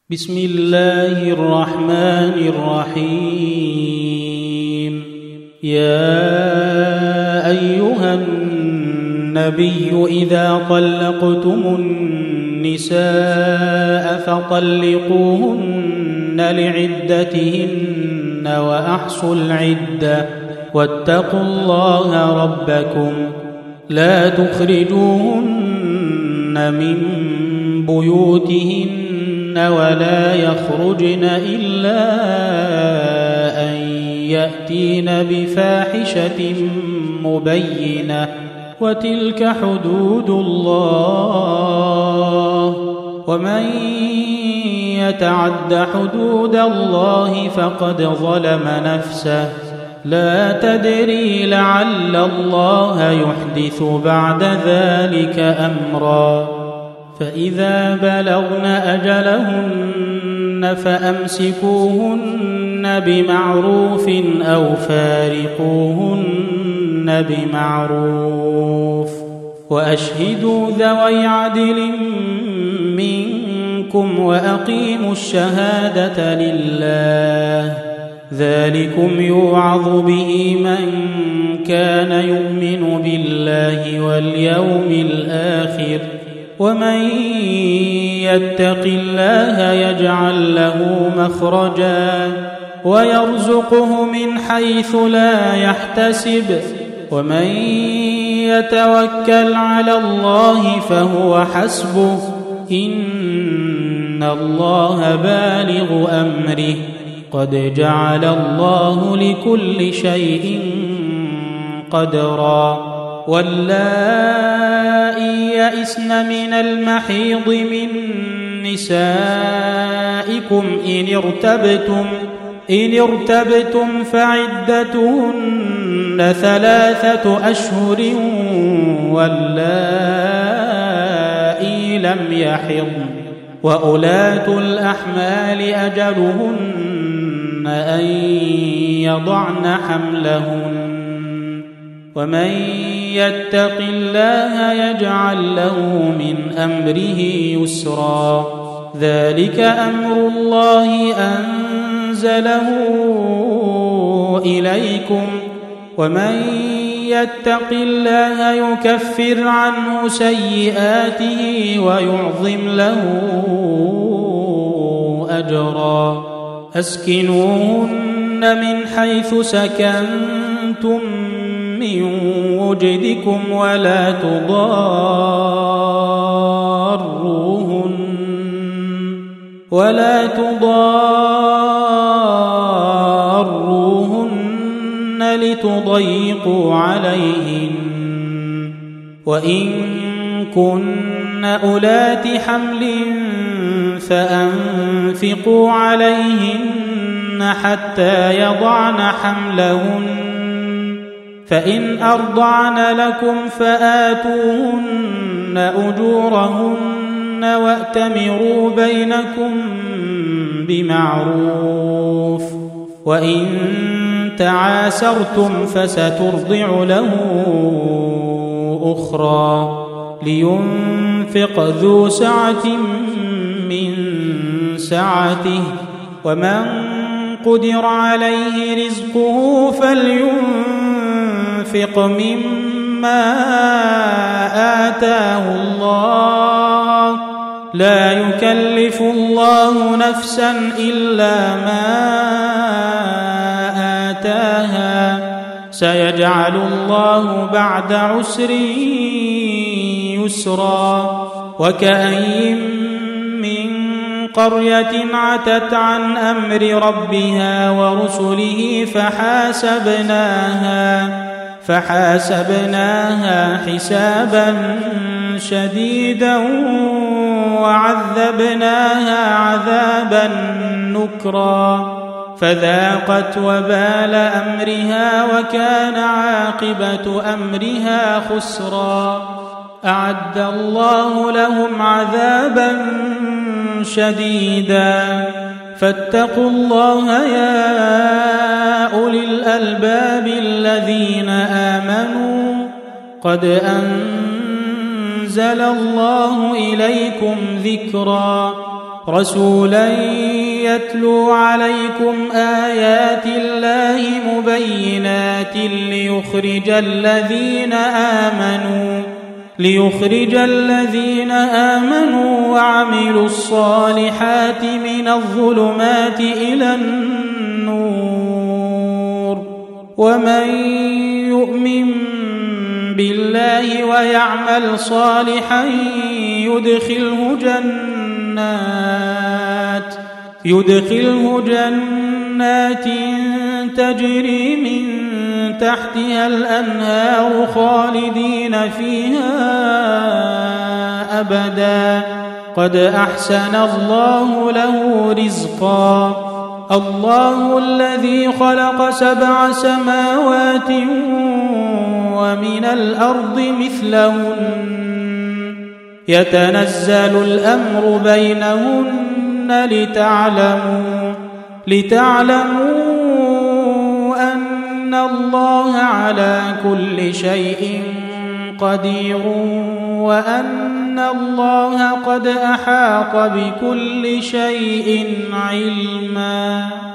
بسم الله الرحمن الرحيم. يا أيها النبي إذا طلقتم النساء فطلقوهن لعدتهن وأحصوا العدة واتقوا الله ربكم لا تخرجوهن من بيوتهن ولا يخرجن إلا أن يأتين بفاحشة مبينة وتلك حدود الله ومن يتعد حدود الله فقد ظلم نفسه لا تدري لعل الله يحدث بعد ذلك أمرا. فإذا بلغن أجلهن فأمسكوهن بمعروف أو فارقوهن بمعروف وأشهدوا ذوي عدل منكم وأقيموا الشهادة لله ذلكم يوعظ به من كان يؤمن بالله واليوم الآخر ومن يتق الله يجعل له مخرجا ويرزقه من حيث لا يحتسب ومن يتوكل على الله فهو حسبه إن الله بالغ أمره قد جعل الله لكل شيء قدرا. واللائي يئسن من المحيض من نسائكم إن ارتبتم فعدتهن 3 أشهر واللائي لم يحضن وأولاة الأحمال أجلهن أن يضعن حملهن ومن يتق الله يجعل له من أمره يسرا. ذلك أمر الله أنزله إليكم ومن يتق الله يكفر عنه سيئاته ويعظم له أجرا. أسكنوهن من حيث سكنتم من وجدكم ولا تضاروهن لتضيقوا عليهن وإن كن أولات حمل فأنفقوا عليهن حتى يضعن حملهن فإن أرضعن لكم فآتوهن أجورهن وأتمروا بينكم بمعروف وإن تعاسرتم فسترضع له أخرى لينفق ذو سعة من سعته ومن قدر عليه رزقه فلينفق مما آتاه الله لا يكلف الله نفسا إلا ما آتاها سيجعل الله بعد عسر يسرا. وكأين من قرية عتت عن أمر ربها ورسله فحاسبناها حسابا شديدا وعذبناها عذابا نكرا فذاقت وبال أمرها وكان عاقبة أمرها خسرا. أعد الله لهم عذابا شديدا فاتقوا الله يا أولي الألباب الذين آمنوا قد أنزل الله إليكم ذكرا رسولا يتلو عليكم آيات الله مبينات ليخرج الذين آمنوا وعملوا الصالحات من الظلمات إلى النور. ومن يؤمن بالله ويعمل صالحا يدخله جنات تجري من تحتها الأنهار خالدين فيها أبدا قد أحسن الله له رزقا. الله الذي خلق 7 سماوات ومن الأرض مثلهن يتنزل الأمر بينهن لتعلموا أن الله على كل شيء قدير وأن الله قد أحاط بكل شيء علما.